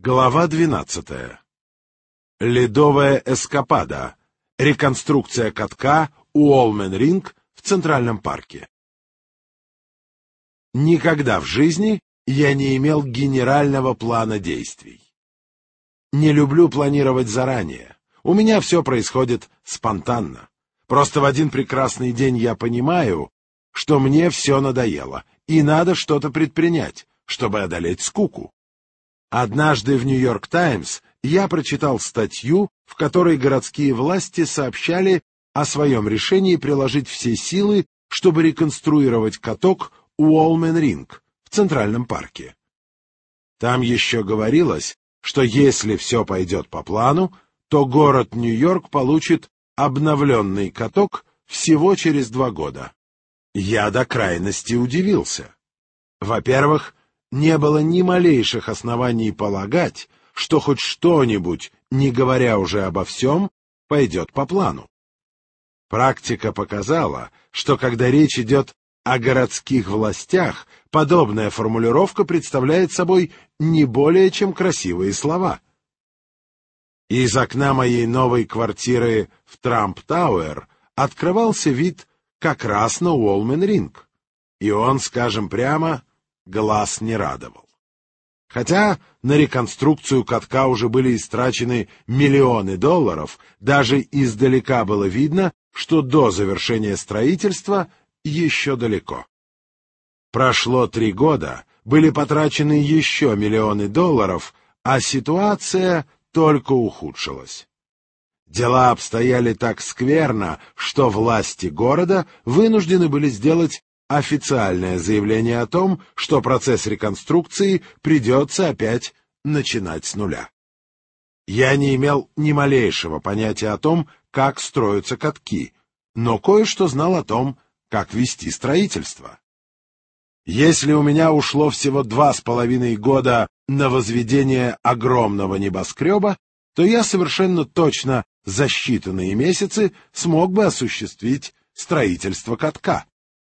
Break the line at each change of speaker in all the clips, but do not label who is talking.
Глава 12. Ледовая эскапада. Реконструкция катка Уолмен-Ринг в Центральном парке. Никогда в жизни я не имел генерального плана действий. Не люблю планировать заранее. У меня все происходит спонтанно. Просто в один прекрасный день я понимаю, что мне все надоело, и надо что-то предпринять, чтобы одолеть скуку. Однажды в «Нью-Йорк Таймс» я прочитал статью, в которой городские власти сообщали о своем решении приложить все силы, чтобы реконструировать каток Уолмен-Ринг в Центральном парке. Там еще говорилось, что если все пойдет по плану, то город Нью-Йорк получит обновленный каток всего через 2 года. Я до крайности удивился. Во-первых, не было ни малейших оснований полагать, что хоть что-нибудь, не говоря уже обо всем, пойдет по плану. Практика показала, что когда речь идет о городских властях, подобная формулировка представляет собой не более чем красивые слова. Из окна моей новой квартиры в Трамп-Тауэр открывался вид как раз на Уолмен-Ринг, и он, скажем прямо, глаз не радовал. Хотя на реконструкцию катка уже были истрачены миллионы долларов, даже издалека было видно, что до завершения строительства еще далеко. Прошло 3 года, были потрачены еще миллионы долларов, а ситуация только ухудшилась. Дела обстояли так скверно, что власти города вынуждены были сделать официальное заявление о том, что процесс реконструкции придется опять начинать с нуля. Я не имел ни малейшего понятия о том, как строятся катки, но кое-что знал о том, как вести строительство. Если у меня ушло всего 2,5 года на возведение огромного небоскреба, то я совершенно точно за считанные месяцы смог бы осуществить строительство катка.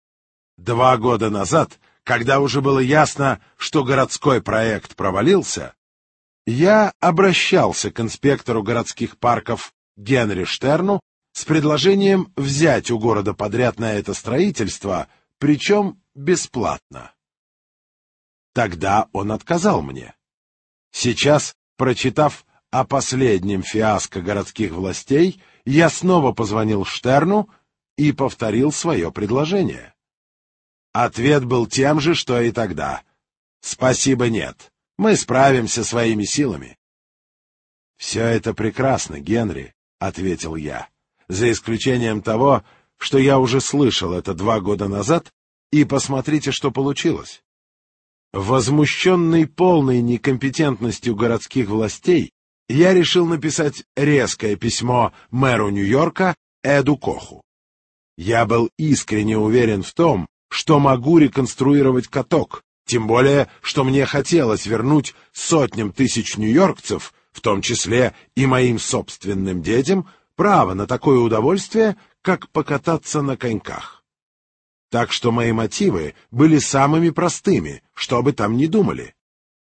2 года назад, когда уже было ясно, что городской проект провалился, я обращался к инспектору городских парков Генри Штерну с предложением взять у города подряд на это строительство, причем бесплатно. Тогда он отказал мне. Сейчас, прочитав о последнем фиаско городских властей, я снова позвонил Штерну и повторил свое предложение. Ответ был тем же, что и тогда. «Спасибо, нет. Мы справимся своими силами». «Все это прекрасно, Генри», — ответил я, «за исключением того, что я уже слышал это 2 года назад, и посмотрите, что получилось». Возмущенный полной некомпетентностью городских властей, я решил написать резкое письмо мэру Нью-Йорка Эду Коху. Я был искренне уверен в том, что могу реконструировать каток, тем более, что мне хотелось вернуть сотням тысяч нью-йоркцев, в том числе и моим собственным детям, право на такое удовольствие, как покататься на коньках. Так что мои мотивы были самыми простыми, что бы там ни думали.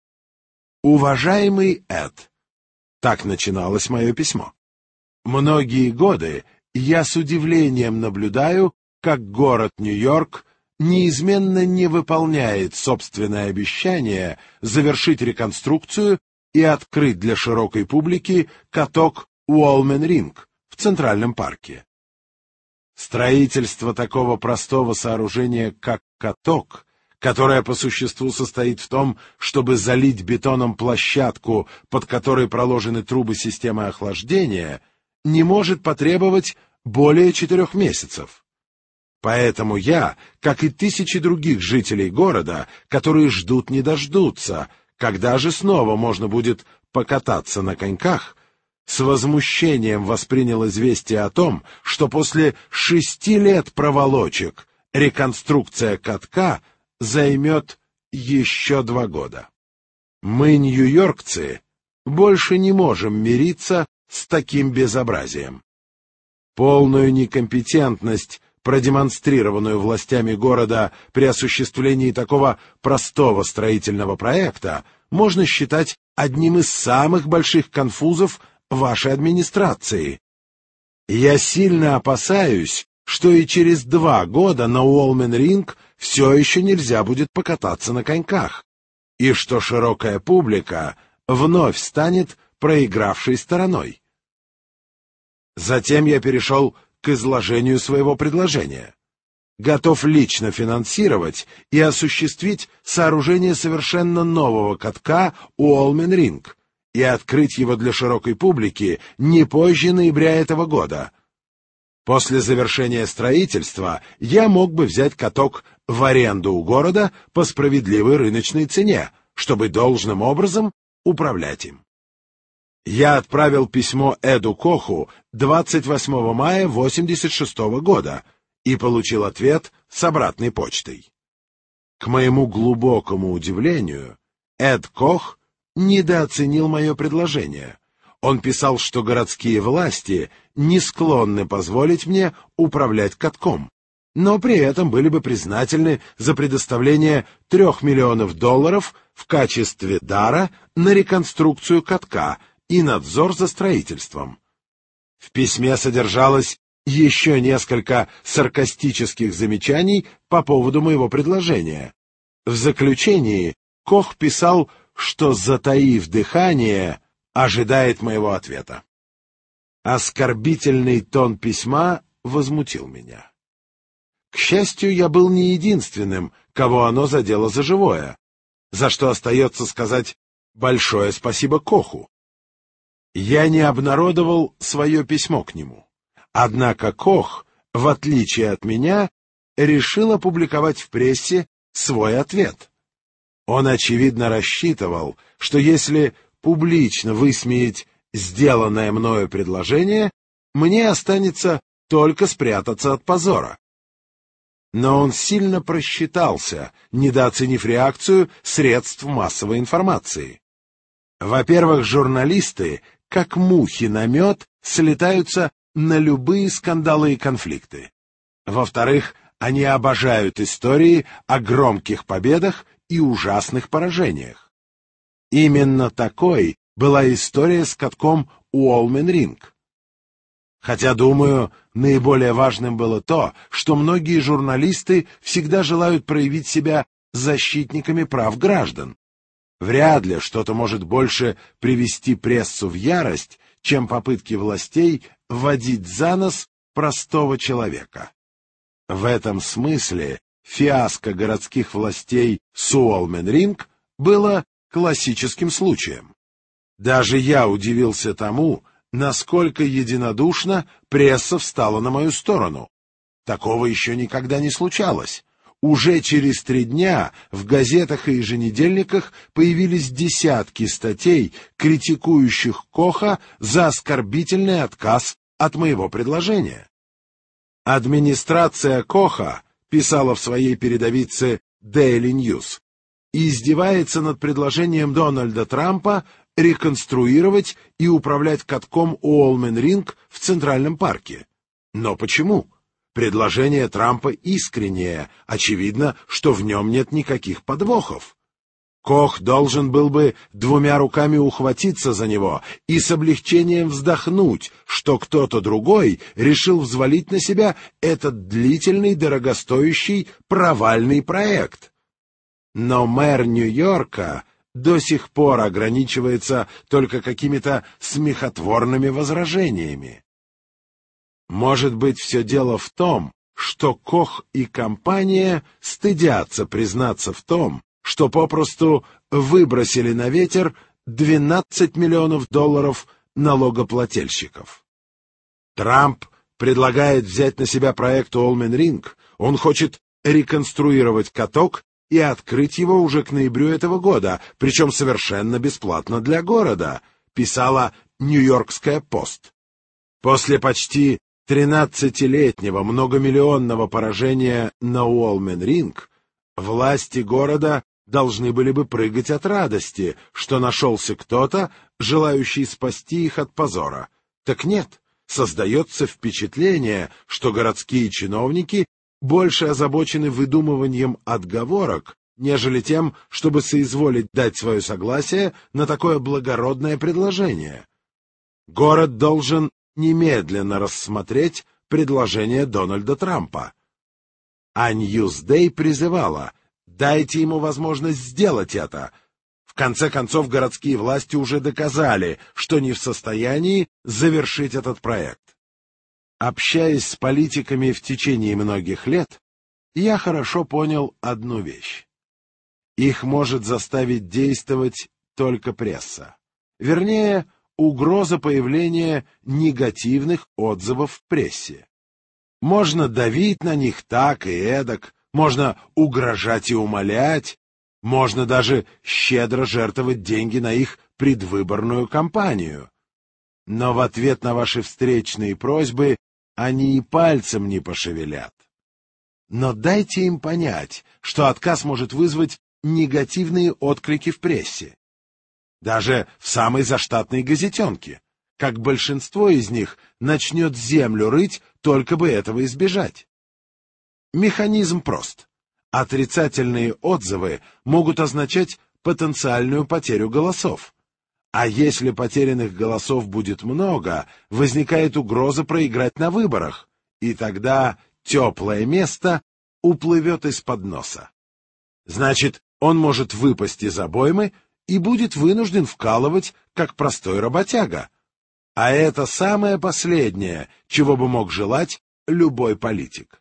«Уважаемый Эд», — так начиналось мое письмо, — «многие годы я с удивлением наблюдаю, как город Нью-Йорк неизменно не выполняет собственное обещание завершить реконструкцию и открыть для широкой публики каток Уолмен-Ринг в Центральном парке. Строительство такого простого сооружения, как каток, которое по существу состоит в том, чтобы залить бетоном площадку, под которой проложены трубы системы охлаждения, не может потребовать более 4 месяцев. Поэтому я, как и тысячи других жителей города, которые ждут не дождутся, когда же снова можно будет покататься на коньках, с возмущением воспринял известие о том, что после 6 лет проволочек реконструкция катка займет еще 2 года. Мы, нью-йоркцы, больше не можем мириться с таким безобразием. Полную некомпетентность, продемонстрированную властями города при осуществлении такого простого строительного проекта, можно считать одним из самых больших конфузов вашей администрации. Я сильно опасаюсь, что и через 2 года на Уолмен-Ринг все еще нельзя будет покататься на коньках, и что широкая публика вновь станет проигравшей стороной. Затем я перешел к изложению своего предложения. Готов лично финансировать и осуществить сооружение совершенно нового катка Уолмен-Ринг и открыть его для широкой публики не позже ноября этого года. После завершения строительства я мог бы взять каток в аренду у города по справедливой рыночной цене, чтобы должным образом управлять им. Я отправил письмо Эду Коху 28 мая 1986 года и получил ответ с обратной почтой. К моему глубокому удивлению, Эд Кох недооценил мое предложение. Он писал, что городские власти не склонны позволить мне управлять катком, но при этом были бы признательны за предоставление $3 миллионов в качестве дара на реконструкцию катка и надзор за строительством. В письме содержалось еще несколько саркастических замечаний по поводу моего предложения. В заключении Кох писал, что, затаив дыхание, ожидает моего ответа. Оскорбительный тон письма возмутил меня. К счастью, я был не единственным, кого оно задело за живое, за что остается сказать большое спасибо Коху. Я не обнародовал свое письмо к нему. Однако Кох, в отличие от меня, решил опубликовать в прессе свой ответ. Он, очевидно, рассчитывал, что если публично высмеять сделанное мною предложение, мне останется только спрятаться от позора. Но он сильно просчитался, недооценив реакцию средств массовой информации. Во-первых, журналисты, как мухи на мед, слетаются на любые скандалы и конфликты. Во-вторых, они обожают истории о громких победах и ужасных поражениях. Именно такой была история с катком Уолмен-Ринг. Хотя, думаю, наиболее важным было то, что многие журналисты всегда желают проявить себя защитниками прав граждан. Вряд ли что-то может больше привести прессу в ярость, чем попытки властей водить за нос простого человека. В этом смысле фиаско городских властей с Уолмен-Ринг было классическим случаем. Даже я удивился тому, насколько единодушно пресса встала на мою сторону. Такого еще никогда не случалось. Уже через 3 дня в газетах и еженедельниках появились десятки статей, критикующих Коха за оскорбительный отказ от моего предложения. Администрация Коха, писала в своей передовице Daily News, издевается над предложением Дональда Трампа реконструировать и управлять катком Уолмен-Ринг в Центральном парке. Но почему? Предложение Трампа искреннее, очевидно, что в нем нет никаких подвохов. Кох должен был бы 2 руками ухватиться за него и с облегчением вздохнуть, что кто-то другой решил взвалить на себя этот длительный, дорогостоящий, провальный проект. Но мэр Нью-Йорка до сих пор ограничивается только какими-то смехотворными возражениями. Может быть, все дело в том, что Кох и компания стыдятся признаться в том, что попросту выбросили на ветер $12 миллионов налогоплательщиков. Трамп предлагает взять на себя проект Уолмен-Ринг. Он хочет реконструировать каток и открыть его уже к ноябрю этого года, причем совершенно бесплатно для города, писала Нью-Йоркская Пост. После почти 13-летнего многомиллионного поражения на Уолмен-Ринг власти города должны были бы прыгать от радости, что нашелся кто-то, желающий спасти их от позора. Так нет, создается впечатление, что городские чиновники больше озабочены выдумыванием отговорок нежели тем, чтобы соизволить дать свое согласие на такое благородное предложение. Город должен немедленно рассмотреть предложение Дональда Трампа. А Ньюсдей призывала: дайте ему возможность сделать это. В конце концов, городские власти уже доказали, что не в состоянии завершить этот проект. Общаясь с политиками в течение многих лет, я хорошо понял одну вещь. Их может заставить действовать только пресса. Вернее, угроза появления негативных отзывов в прессе. Можно давить на них так и эдак, можно угрожать и умолять, можно даже щедро жертвовать деньги на их предвыборную кампанию. Но в ответ на ваши встречные просьбы они и пальцем не пошевелят. Но дайте им понять, что отказ может вызвать негативные отклики в прессе. Даже в самой заштатной газетенке, как большинство из них начнет землю рыть, только бы этого избежать. Механизм прост. Отрицательные отзывы могут означать потенциальную потерю голосов. А если потерянных голосов будет много, возникает угроза проиграть на выборах, и тогда теплое место уплывет из-под носа. Значит, он может выпасть из обоймы и будет вынужден вкалывать, как простой работяга. А это самое последнее, чего бы мог желать любой политик.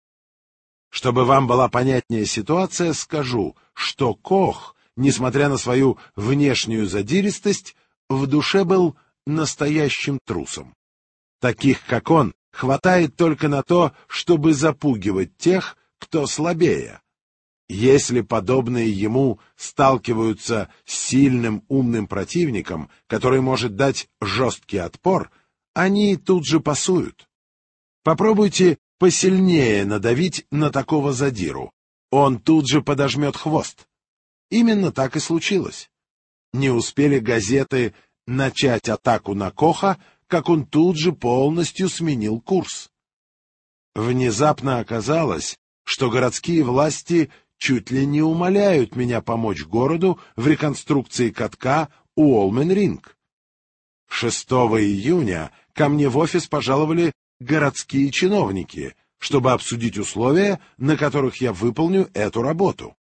Чтобы вам была понятнее ситуация, скажу, что Кох, несмотря на свою внешнюю задиристость, в душе был настоящим трусом. Таких, как он, хватает только на то, чтобы запугивать тех, кто слабее. Если подобные ему сталкиваются с сильным умным противником, который может дать жесткий отпор, они тут же пасуют. Попробуйте посильнее надавить на такого задиру. Он тут же подожмет хвост. Именно так и случилось. Не успели газеты начать атаку на Коха, как он тут же полностью сменил курс. Внезапно оказалось, что городские власти чуть ли не умоляют меня помочь городу в реконструкции катка Уолмен-Ринг. 6 июня ко мне в офис пожаловали городские чиновники, чтобы обсудить условия, на которых я выполню эту работу.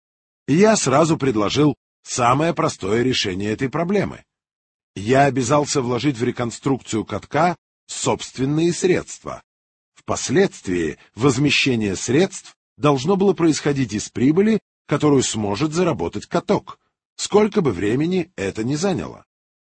Я сразу предложил самое простое решение этой проблемы. Я обязался вложить в реконструкцию катка собственные средства. Впоследствии возмещение средств должно было происходить из прибыли, которую сможет заработать каток, сколько бы времени это ни заняло.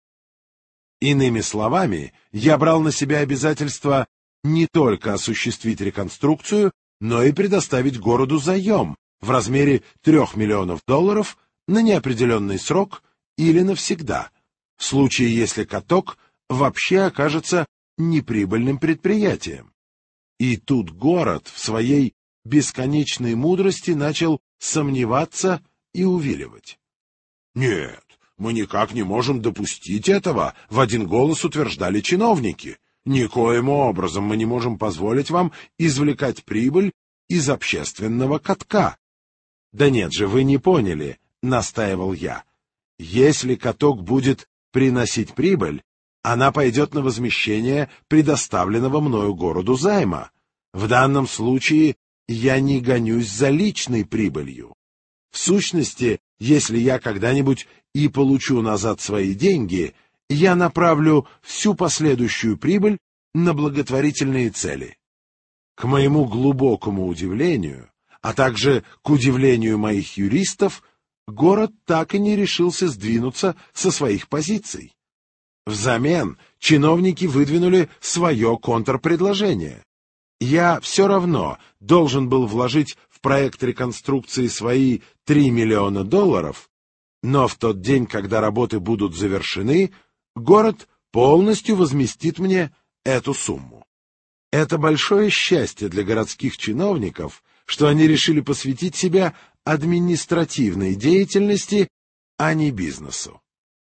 Иными словами, я брал на себя обязательство не только осуществить реконструкцию, но и предоставить городу заем в размере $3 миллионов на неопределенный срок или навсегда, в случае, если каток вообще окажется неприбыльным предприятием. И тут город в своей бесконечной мудрости начал сомневаться и увиливать. «Нет, мы никак не можем допустить этого», — в один голос утверждали чиновники. «Никоим образом мы не можем позволить вам извлекать прибыль из общественного катка». «Да нет же, вы не поняли», — настаивал я. «Если каток будет приносить прибыль, она пойдет на возмещение предоставленного мною городу займа. В данном случае я не гонюсь за личной прибылью. В сущности, если я когда-нибудь и получу назад свои деньги, я направлю всю последующую прибыль на благотворительные цели». К моему глубокому удивлению, а также к удивлению моих юристов, город так и не решился сдвинуться со своих позиций. Взамен чиновники выдвинули свое контрпредложение. Я все равно должен был вложить в проект реконструкции свои $3 миллиона, но в тот день, когда работы будут завершены, город полностью возместит мне эту сумму. Это большое счастье для городских чиновников, что они решили посвятить себя административной деятельности, а не бизнесу.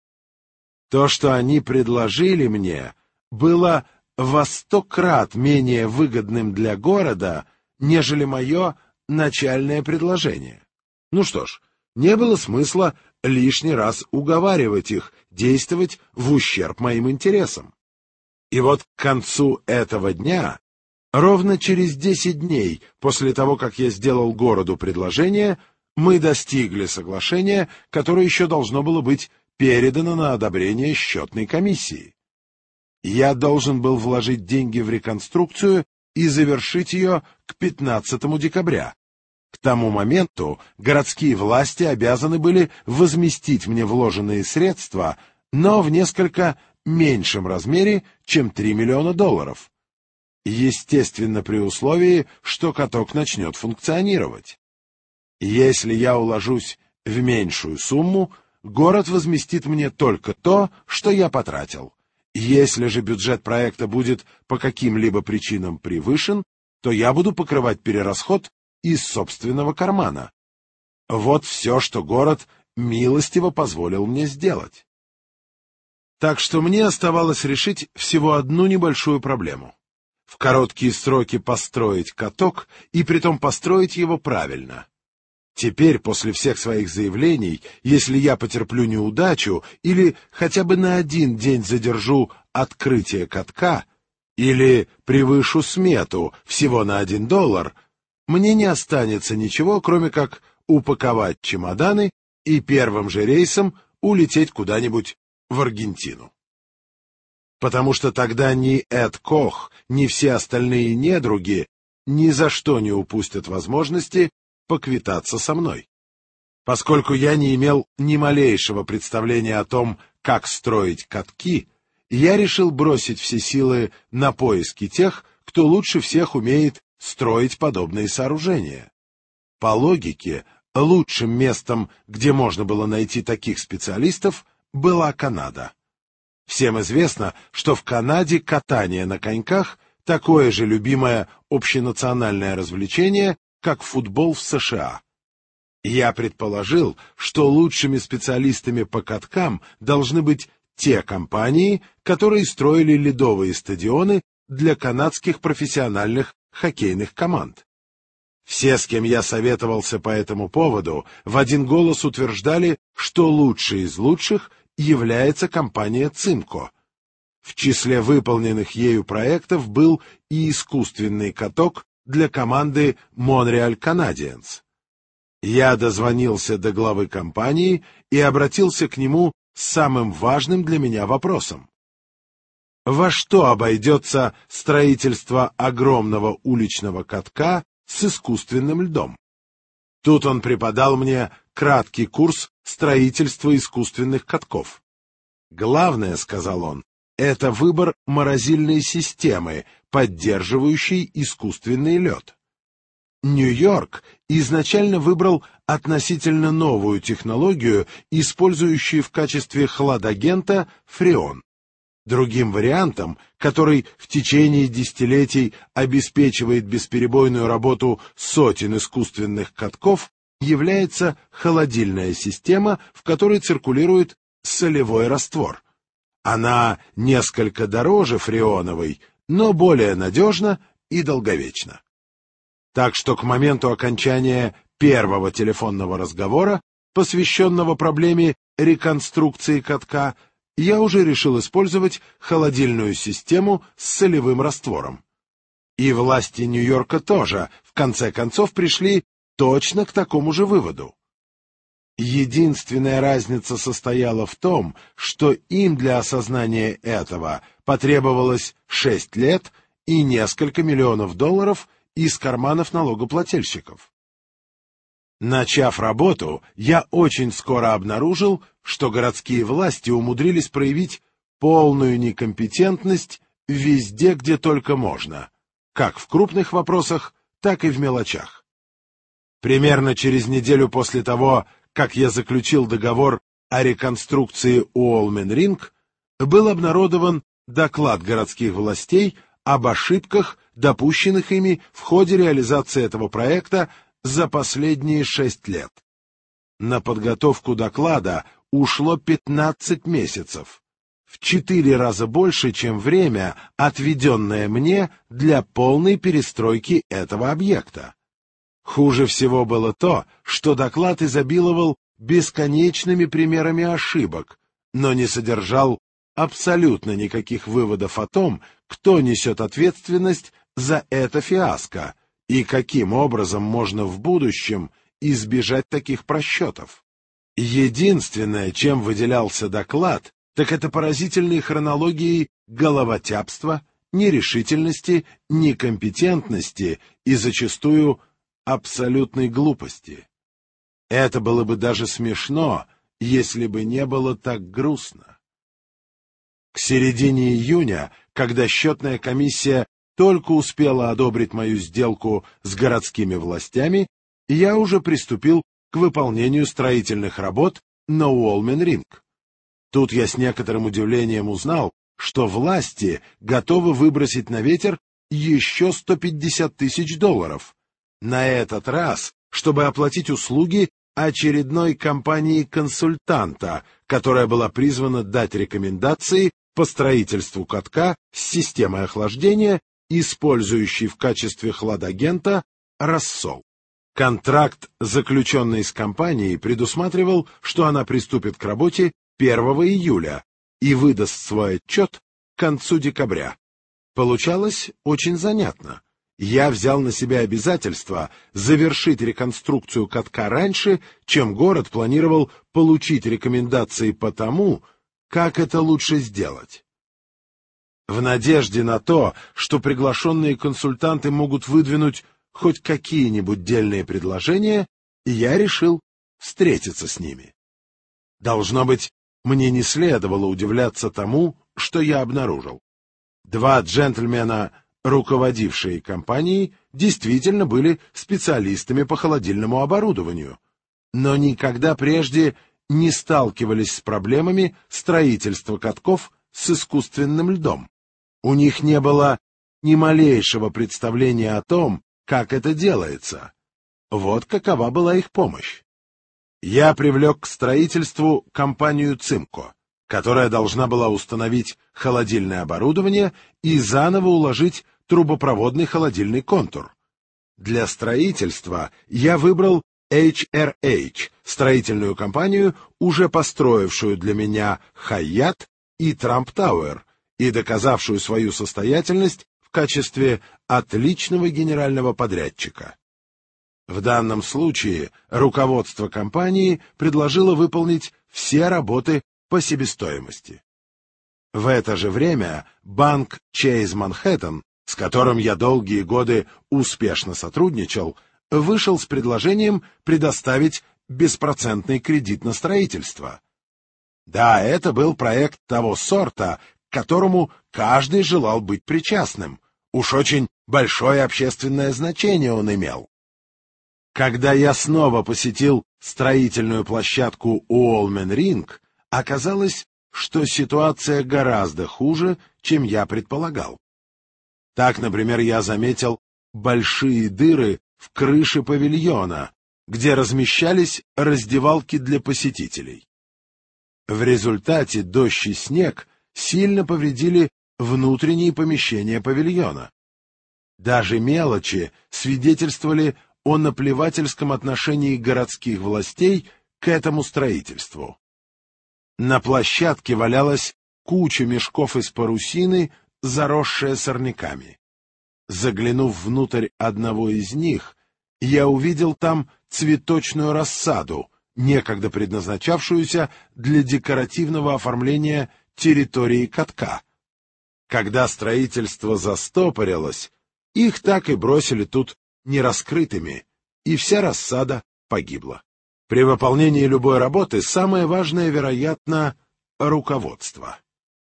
То, что они предложили мне, было во 100 крат менее выгодным для города, нежели мое начальное предложение. Ну что ж, не было смысла лишний раз уговаривать их действовать в ущерб моим интересам. И вот к концу этого дня, ровно через 10 дней после того, как я сделал городу предложение, мы достигли соглашения, которое еще должно было быть передано на одобрение счетной комиссии. Я должен был вложить деньги в реконструкцию и завершить ее к 15 декабря. К тому моменту городские власти обязаны были возместить мне вложенные средства, но в несколько меньшем размере, чем $3 миллиона. Естественно, при условии, что каток начнет функционировать. Если я уложусь в меньшую сумму, город возместит мне только то, что я потратил. Если же бюджет проекта будет по каким-либо причинам превышен, то я буду покрывать перерасход из собственного кармана. Вот все, что город милостиво позволил мне сделать. Так что мне оставалось решить всего одну небольшую проблему. В короткие сроки построить каток, и притом построить его правильно. Теперь, после всех своих заявлений, если я потерплю неудачу или хотя бы на один день задержу открытие катка, или превышу смету всего на $1, мне не останется ничего, кроме как упаковать чемоданы и первым же рейсом улететь куда-нибудь в Аргентину. Потому что тогда ни Эд Кох, ни все остальные недруги ни за что не упустят возможности поквитаться со мной. Поскольку я не имел ни малейшего представления о том, как строить катки, я решил бросить все силы на поиски тех, кто лучше всех умеет строить подобные сооружения. По логике, лучшим местом, где можно было найти таких специалистов, была Канада. Всем известно, что в Канаде катание на коньках такое же любимое общенациональное развлечение, как футбол в США. Я предположил, что лучшими специалистами по каткам должны быть те компании, которые строили ледовые стадионы для канадских профессиональных хоккейных команд. Все, с кем я советовался по этому поводу, в один голос утверждали, что лучшей из лучших является компания «Цимко». В числе выполненных ею проектов был и искусственный каток для команды «Монреаль Канадиенс». Я дозвонился до главы компании и обратился к нему с самым важным для меня вопросом. Во что обойдется строительство огромного уличного катка с искусственным льдом? Тут он преподал мне краткий курс строительства искусственных катков. Главное, сказал он, это выбор морозильной системы, поддерживающей искусственный лед. Нью-Йорк изначально выбрал относительно новую технологию, использующую в качестве хладагента фреон. Другим вариантом, который в течение десятилетий обеспечивает бесперебойную работу сотен искусственных катков, является холодильная система, в которой циркулирует солевой раствор. Она несколько дороже фреоновой, но более надежна и долговечна. Так что к моменту окончания первого телефонного разговора, посвященного проблеме реконструкции катка, я уже решил использовать холодильную систему с солевым раствором. И власти Нью-Йорка тоже, в конце концов, пришли точно к такому же выводу. Единственная разница состояла в том, что им для осознания этого потребовалось 6 лет и несколько миллионов долларов из карманов налогоплательщиков. Начав работу, я очень скоро обнаружил, что городские власти умудрились проявить полную некомпетентность везде, где только можно, как в крупных вопросах, так и в мелочах. Примерно через неделю после того, как я заключил договор о реконструкции Уолмен-Ринг, был обнародован доклад городских властей об ошибках, допущенных ими в ходе реализации этого проекта за последние 6 лет. На подготовку доклада ушло 15 месяцев, в 4 раза больше, чем время, отведенное мне для полной перестройки этого объекта. Хуже всего было то, что доклад изобиловал бесконечными примерами ошибок, но не содержал абсолютно никаких выводов о том, кто несет ответственность за это фиаско и каким образом можно в будущем избежать таких просчетов. Единственное, чем выделялся доклад, так это поразительной хронологией головотяпства, нерешительности, некомпетентности и зачастую абсолютной глупости. Это было бы даже смешно, если бы не было так грустно. К середине июня, когда счетная комиссия только успела одобрить мою сделку с городскими властями, я уже приступил к выполнению строительных работ на Уолмен-Ринг. Тут я с некоторым удивлением узнал, что власти готовы выбросить на ветер еще $150 тысяч, на этот раз, чтобы оплатить услуги очередной компании-консультанта, которая была призвана дать рекомендации по строительству катка с системой охлаждения, использующей в качестве хладагента рассол. Контракт, заключенный с компанией, предусматривал, что она приступит к работе 1 июля и выдаст свой отчет к концу декабря. Получалось очень занятно. Я взял на себя обязательство завершить реконструкцию катка раньше, чем город планировал получить рекомендации по тому, как это лучше сделать. В надежде на то, что приглашенные консультанты могут выдвинуть хоть какие-нибудь дельные предложения, я решил встретиться с ними. Должно быть, мне не следовало удивляться тому, что я обнаружил. Два джентльмена, руководившие компанией, действительно были специалистами по холодильному оборудованию, но никогда прежде не сталкивались с проблемами строительства катков с искусственным льдом. У них не было ни малейшего представления о том, как это делается. Вот какова была их помощь. Я привлек к строительству компанию «Цимко», которая должна была установить холодильное оборудование и заново уложить трубопроводный холодильный контур. Для строительства я выбрал HRH, строительную компанию, уже построившую для меня Хайят и Трамп Тауэр и доказавшую свою состоятельность в качестве отличного генерального подрядчика. В данном случае руководство компании предложило выполнить все работы по себестоимости. В это же время банк Chase Manhattan, с которым я долгие годы успешно сотрудничал, вышел с предложением предоставить беспроцентный кредит на строительство. Да, это был проект того сорта, к которому каждый желал быть причастным. Уж очень большое общественное значение он имел. Когда я снова посетил строительную площадку Уолмен-Ринг, оказалось, что ситуация гораздо хуже, чем я предполагал. Так, например, я заметил большие дыры в крыше павильона, где размещались раздевалки для посетителей. В результате дождь и снег сильно повредили внутренние помещения павильона. Даже мелочи свидетельствовали о наплевательском отношении городских властей к этому строительству. На площадке валялась куча мешков из парусины, заросшая сорняками. Заглянув внутрь одного из них, я увидел там цветочную рассаду, некогда предназначавшуюся для декоративного оформления территории катка. Когда строительство застопорилось, их так и бросили тут нераскрытыми, и вся рассада погибла. При выполнении любой работы самое важное, вероятно, руководство.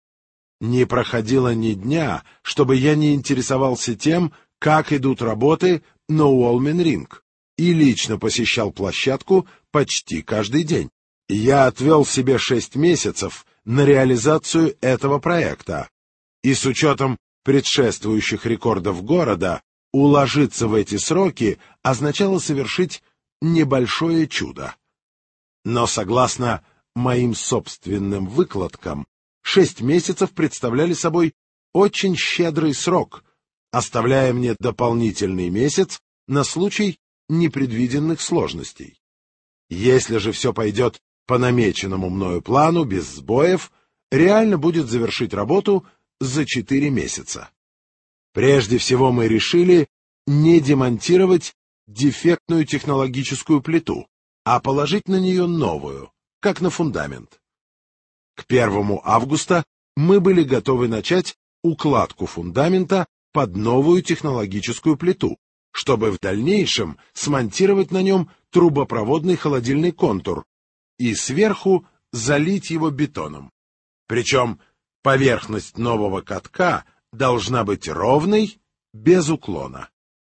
Не проходило ни дня, чтобы я не интересовался тем, как идут работы на Уолмен-Ринг, и лично посещал площадку почти каждый день. Я отвел себе 6 месяцев на реализацию этого проекта, и с учетом предшествующих рекордов города, уложиться в эти сроки означало совершить небольшое чудо. Но согласно моим собственным выкладкам, 6 месяцев представляли собой очень щедрый срок, оставляя мне дополнительный месяц на случай непредвиденных сложностей. Если же все пойдет по намеченному мною плану, без сбоев, реально будет завершить работу за 4 месяца. Прежде всего мы решили не демонтировать дефектную технологическую плиту, а положить на нее новую, как на фундамент. К 1 августа мы были готовы начать укладку фундамента под новую технологическую плиту, чтобы в дальнейшем смонтировать на нем трубопроводный холодильный контур и сверху залить его бетоном. Причем поверхность нового катка должна быть ровной, без уклона.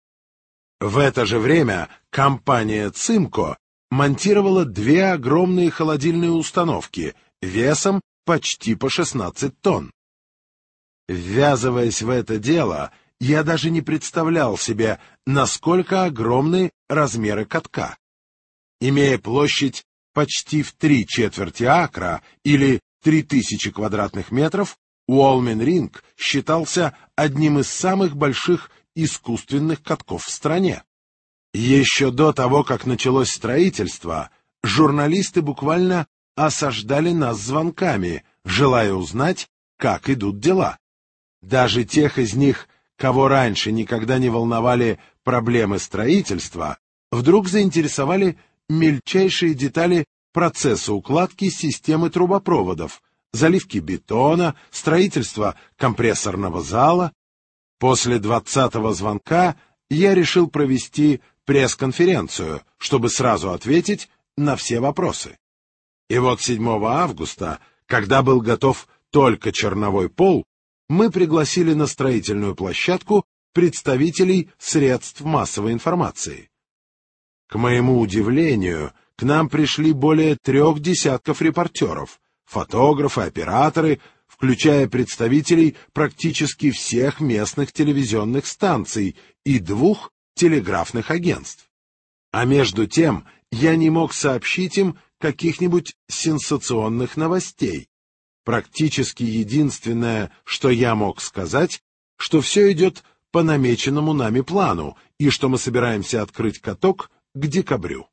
В это же время компания «Цимко» монтировала 2 огромные холодильные установки весом почти по 16 тонн. Ввязываясь в это дело, я даже не представлял себе, насколько огромны размеры катка. Имея площадь почти в 3/4 акра или 3000 квадратных метров, Уолмен-Ринг считался одним из самых больших искусственных катков в стране. Еще до того, как началось строительство, журналисты буквально осаждали нас звонками, желая узнать, как идут дела. Даже тех из них, кого раньше никогда не волновали проблемы строительства, вдруг заинтересовали мельчайшие детали процесса укладки системы трубопроводов, заливки бетона, строительства компрессорного зала. После 20-го звонка я решил провести пресс-конференцию, чтобы сразу ответить на все вопросы. И вот 7 августа, когда был готов только черновой пол, мы пригласили на строительную площадку представителей средств массовой информации. К моему удивлению, к нам пришли более 3 десятков репортеров, фотографы, операторы, включая представителей практически всех местных телевизионных станций и 2 телеграфных агентств. А между тем я не мог сообщить им каких-нибудь сенсационных новостей. Практически единственное, что я мог сказать, что все идет по намеченному нами плану и что мы собираемся открыть каток к декабрю.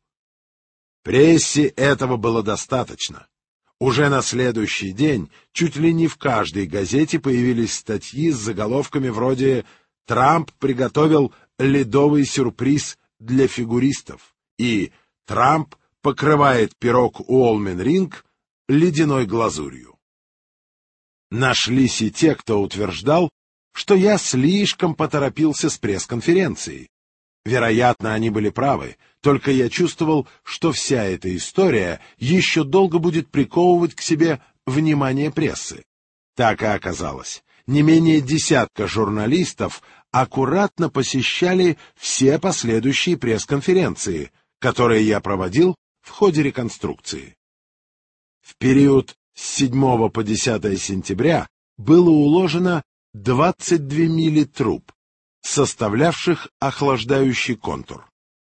Прессе этого было достаточно. Уже на следующий день чуть ли не в каждой газете появились статьи с заголовками вроде «Трамп приготовил ледовый сюрприз для фигуристов» и «Трамп покрывает пирог Уолмен-Ринг ледяной глазурью». Нашлись и те, кто утверждал, что я слишком поторопился с пресс-конференцией. Вероятно, они были правы, только я чувствовал, что вся эта история еще долго будет приковывать к себе внимание прессы. Так и оказалось. Не менее десятка журналистов аккуратно посещали все последующие пресс-конференции, которые я проводил в ходе реконструкции. В период с 7 по 10 сентября было уложено 22 мили труб, составлявших охлаждающий контур.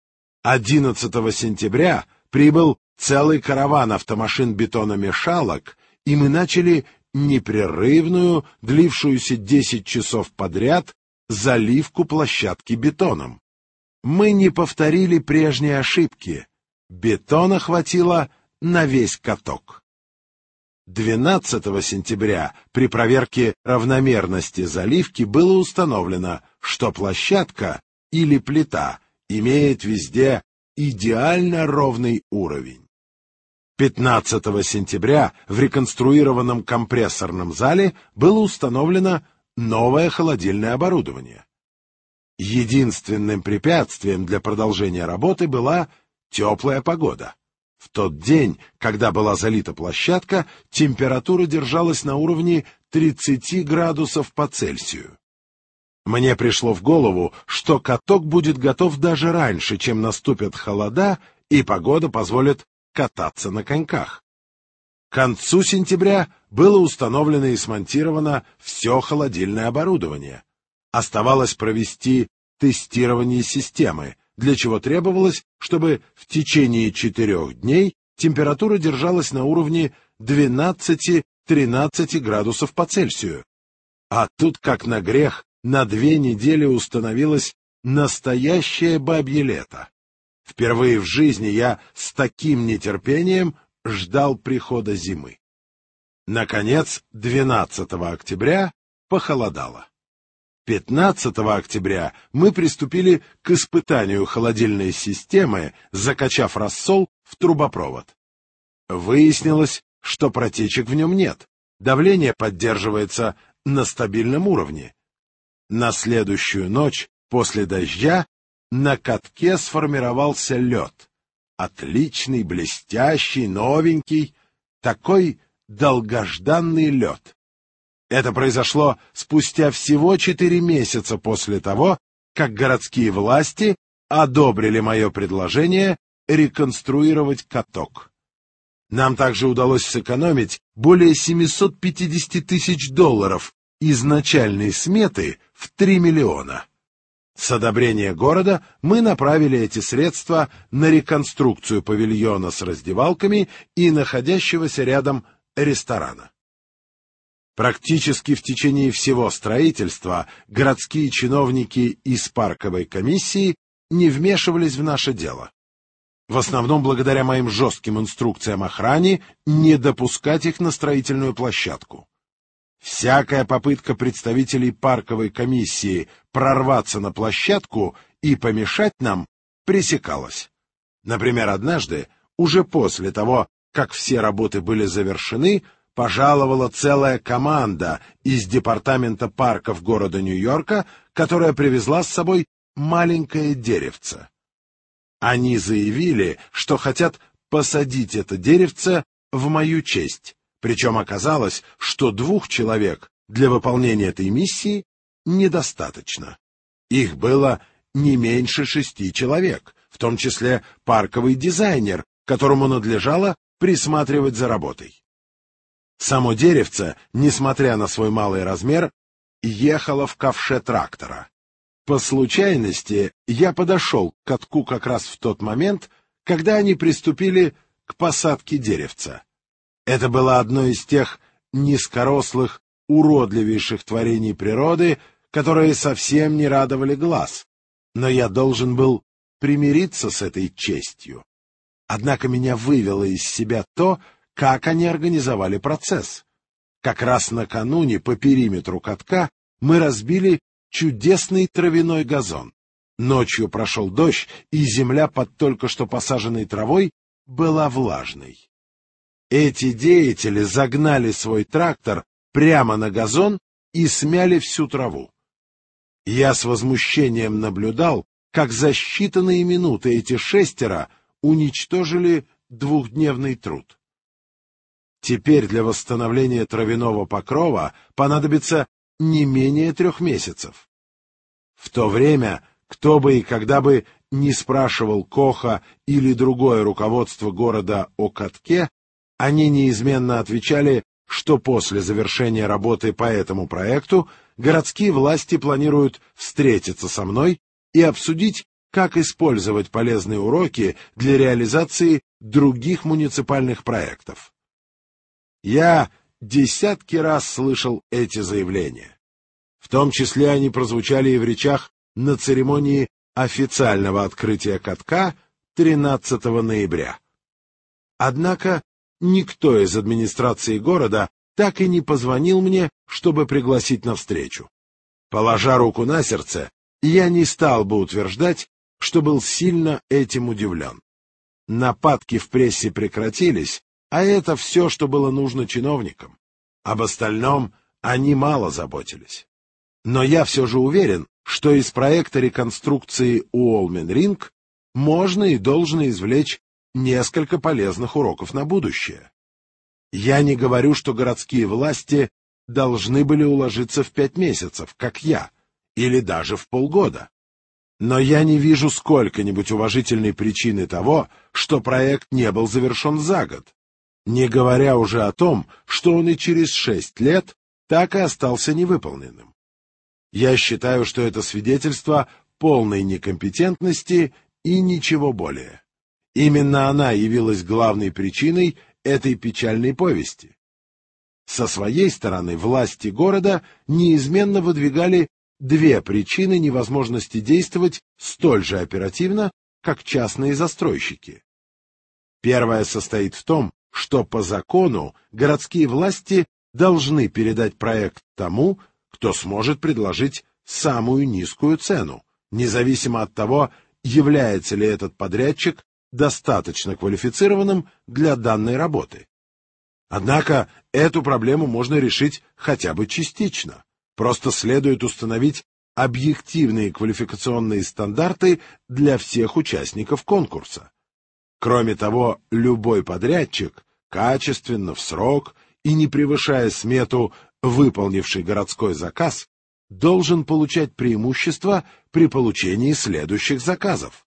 11 сентября прибыл целый караван автомашин-бетономешалок, и мы начали непрерывную, длившуюся 10 часов подряд, заливку площадки бетоном. Мы не повторили прежние ошибки. Бетона хватило на весь каток. 12 сентября при проверке равномерности заливки было установлено, что площадка или плита имеет везде идеально ровный уровень. 15 сентября в реконструированном компрессорном зале было установлено новое холодильное оборудование. Единственным препятствием для продолжения работы была теплая погода. В тот день, когда была залита площадка, температура держалась на уровне 30 градусов по Цельсию. Мне пришло в голову, что каток будет готов даже раньше, чем наступят холода, и погода позволит кататься на коньках. К концу сентября было установлено и смонтировано все холодильное оборудование. Оставалось провести тестирование системы, для чего требовалось, чтобы в течение 4 дней температура держалась на уровне 12-13 градусов по Цельсию. А тут, как на грех, на 2 недели установилось настоящее бабье лето. Впервые в жизни я с таким нетерпением ждал прихода зимы. Наконец, 12 октября похолодало. 15 октября мы приступили к испытанию холодильной системы, закачав рассол в трубопровод. Выяснилось, что протечек в нем нет, давление поддерживается на стабильном уровне. На следующую ночь после дождя на катке сформировался лед. Отличный, блестящий, новенький, такой долгожданный лед. Это произошло спустя всего 4 месяца после того, как городские власти одобрили мое предложение реконструировать каток. Нам также удалось сэкономить более 750 тысяч долларов из начальной сметы в 3 миллиона. С одобрения города мы направили эти средства на реконструкцию павильона с раздевалками и находящегося рядом ресторана. Практически в течение всего строительства городские чиновники из парковой комиссии не вмешивались в наше дело. В основном благодаря моим жестким инструкциям охране не допускать их на строительную площадку. Всякая попытка представителей парковой комиссии прорваться на площадку и помешать нам пресекалась. Например, однажды, уже после того, как все работы были завершены, пожаловала целая команда из департамента парков города Нью-Йорка, которая привезла с собой маленькое деревце. Они заявили, что хотят посадить это деревце в мою честь, причем оказалось, что 2 человек для выполнения этой миссии недостаточно. Их было не меньше 6 человек, в том числе парковый дизайнер, которому надлежало присматривать за работой. Само деревце, несмотря на свой малый размер, ехало в ковше трактора. По случайности я подошел к катку как раз в тот момент, когда они приступили к посадке деревца. Это было одно из тех низкорослых, уродливейших творений природы, которые совсем не радовали глаз, но я должен был примириться с этой честью. Однако меня вывело из себя то, как они организовали процесс. Как раз накануне по периметру катка мы разбили чудесный травяной газон. Ночью прошел дождь, и земля под только что посаженной травой была влажной. Эти деятели загнали свой трактор прямо на газон и смяли всю траву. Я с возмущением наблюдал, как за считанные минуты эти 6 уничтожили 2-дневный труд. Теперь для восстановления травяного покрова понадобится не менее 3 месяцев. В то время, кто бы и когда бы не спрашивал Коха или другое руководство города о катке, они неизменно отвечали, что после завершения работы по этому проекту городские власти планируют встретиться со мной и обсудить, как использовать полезные уроки для реализации других муниципальных проектов. Я десятки раз слышал эти заявления. В том числе они прозвучали и в речах на церемонии официального открытия катка 13 ноября. Однако никто из администрации города так и не позвонил мне, чтобы пригласить на встречу. Положа руку на сердце, я не стал бы утверждать, что был сильно этим удивлен. Нападки в прессе прекратились, а это все, что было нужно чиновникам. Об остальном они мало заботились. Но я все же уверен, что из проекта реконструкции Уолмен-Ринг можно и должно извлечь несколько полезных уроков на будущее. Я не говорю, что городские власти должны были уложиться в 5 месяцев, как я, или даже в полгода. Но я не вижу сколько-нибудь уважительной причины того, что проект не был завершен за год, не говоря уже о том, что он и через 6 лет так и остался невыполненным. Я считаю, что это свидетельство полной некомпетентности и ничего более. Именно она явилась главной причиной этой печальной повести. Со своей стороны власти города неизменно выдвигали 2 причины невозможности действовать столь же оперативно, как частные застройщики. Первое состоит в том, что по закону городские власти должны передать проект тому, кто сможет предложить самую низкую цену, независимо от того, является ли этот подрядчик достаточно квалифицированным для данной работы. Однако эту проблему можно решить хотя бы частично. Просто следует установить объективные квалификационные стандарты для всех участников конкурса. Кроме того, любой подрядчик, качественно, в срок и не превышая смету, выполнивший городской заказ, должен получать преимущество при получении следующих заказов.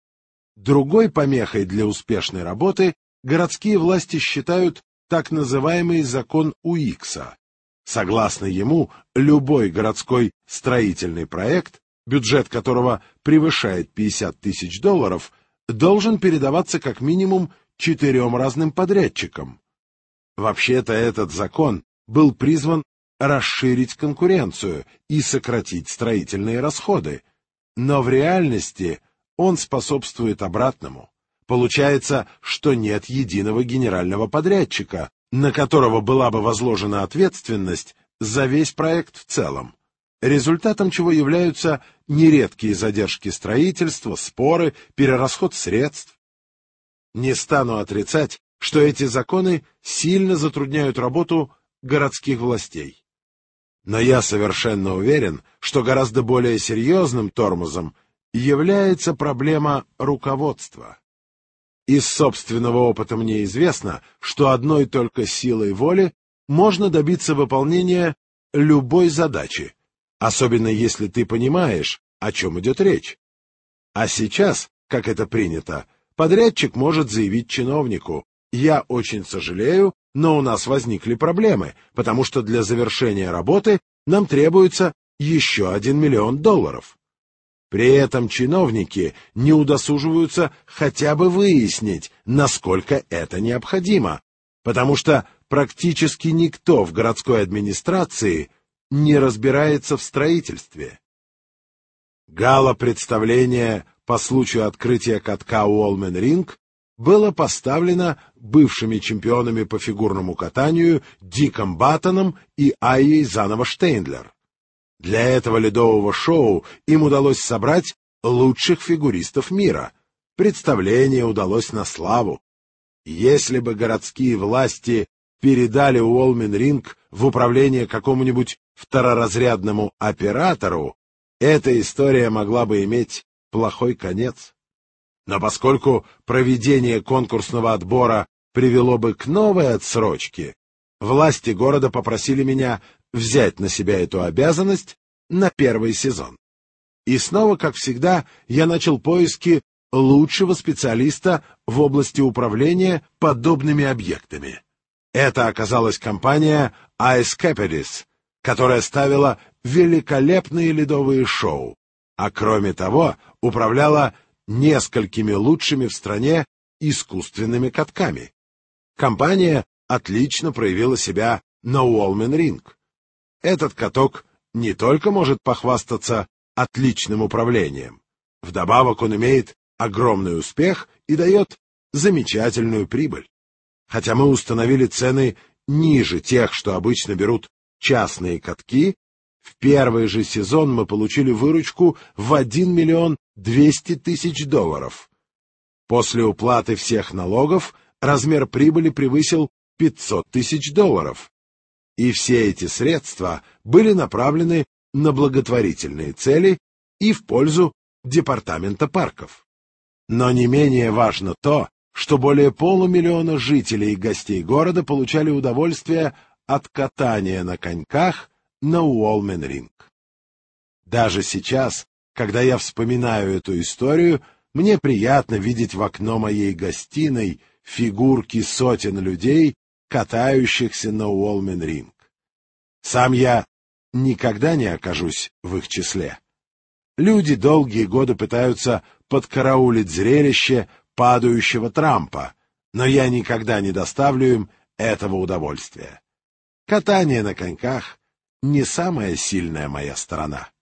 Другой помехой для успешной работы городские власти считают так называемый закон Уикса. Согласно ему, любой городской строительный проект, бюджет которого превышает $50 тысяч, должен передаваться как минимум 4 разным подрядчикам. Вообще-то этот закон был призван расширить конкуренцию и сократить строительные расходы, но в реальности он способствует обратному. Получается, что нет единого генерального подрядчика, на которого была бы возложена ответственность за весь проект в целом, результатом чего являются нередкие задержки строительства, споры, перерасход средств. Не стану отрицать, что эти законы сильно затрудняют работу городских властей. Но я совершенно уверен, что гораздо более серьезным тормозом является проблема руководства. Из собственного опыта мне известно, что одной только силой воли можно добиться выполнения любой задачи, особенно если ты понимаешь, о чем идет речь. А сейчас, как это принято, подрядчик может заявить чиновнику: «Я очень сожалею, но у нас возникли проблемы, потому что для завершения работы нам требуется еще $1 миллион». При этом чиновники не удосуживаются хотя бы выяснить, насколько это необходимо, потому что практически никто в городской администрации не разбирается в строительстве. Гала-представление по случаю открытия катка Уолмен-Ринг было поставлено бывшими чемпионами по фигурному катанию Диком Баттоном и Айей Заново-Штейндлер. Для этого ледового шоу им удалось собрать лучших фигуристов мира. Представление удалось на славу. Если бы городские власти передали Уолмен-Ринг в управление какому-нибудь второразрядному оператору, эта история могла бы иметь плохой конец. Но поскольку проведение конкурсного отбора привело бы к новой отсрочке, власти города попросили меня взять на себя эту обязанность на первый сезон. И снова, как всегда, я начал поиски лучшего специалиста в области управления подобными объектами. Это оказалась компания Ice Capitis, которая ставила великолепные ледовые шоу, а кроме того управляла несколькими лучшими в стране искусственными катками. Компания отлично проявила себя на Уолмен-Ринг. Этот каток не только может похвастаться отличным управлением, вдобавок он имеет огромный успех и дает замечательную прибыль. Хотя мы установили цены ниже тех, что обычно берут частные катки, в первый же сезон мы получили выручку в $1 миллион 200 тысяч. После уплаты всех налогов размер прибыли превысил $500 тысяч. И все эти средства были направлены на благотворительные цели и в пользу департамента парков. Но не менее важно то, что более 500 000 жителей и гостей города получали удовольствие от катания на коньках на Уолмен-Ринг. Даже сейчас, когда я вспоминаю эту историю, мне приятно видеть в окно моей гостиной фигурки сотен людей, катающихся на Уолмен-Ринг. Сам я никогда не окажусь в их числе. Люди долгие годы пытаются подкараулить зрелище падающего Трампа, но я никогда не доставлю им этого удовольствия. Катание на коньках — не самая сильная моя сторона.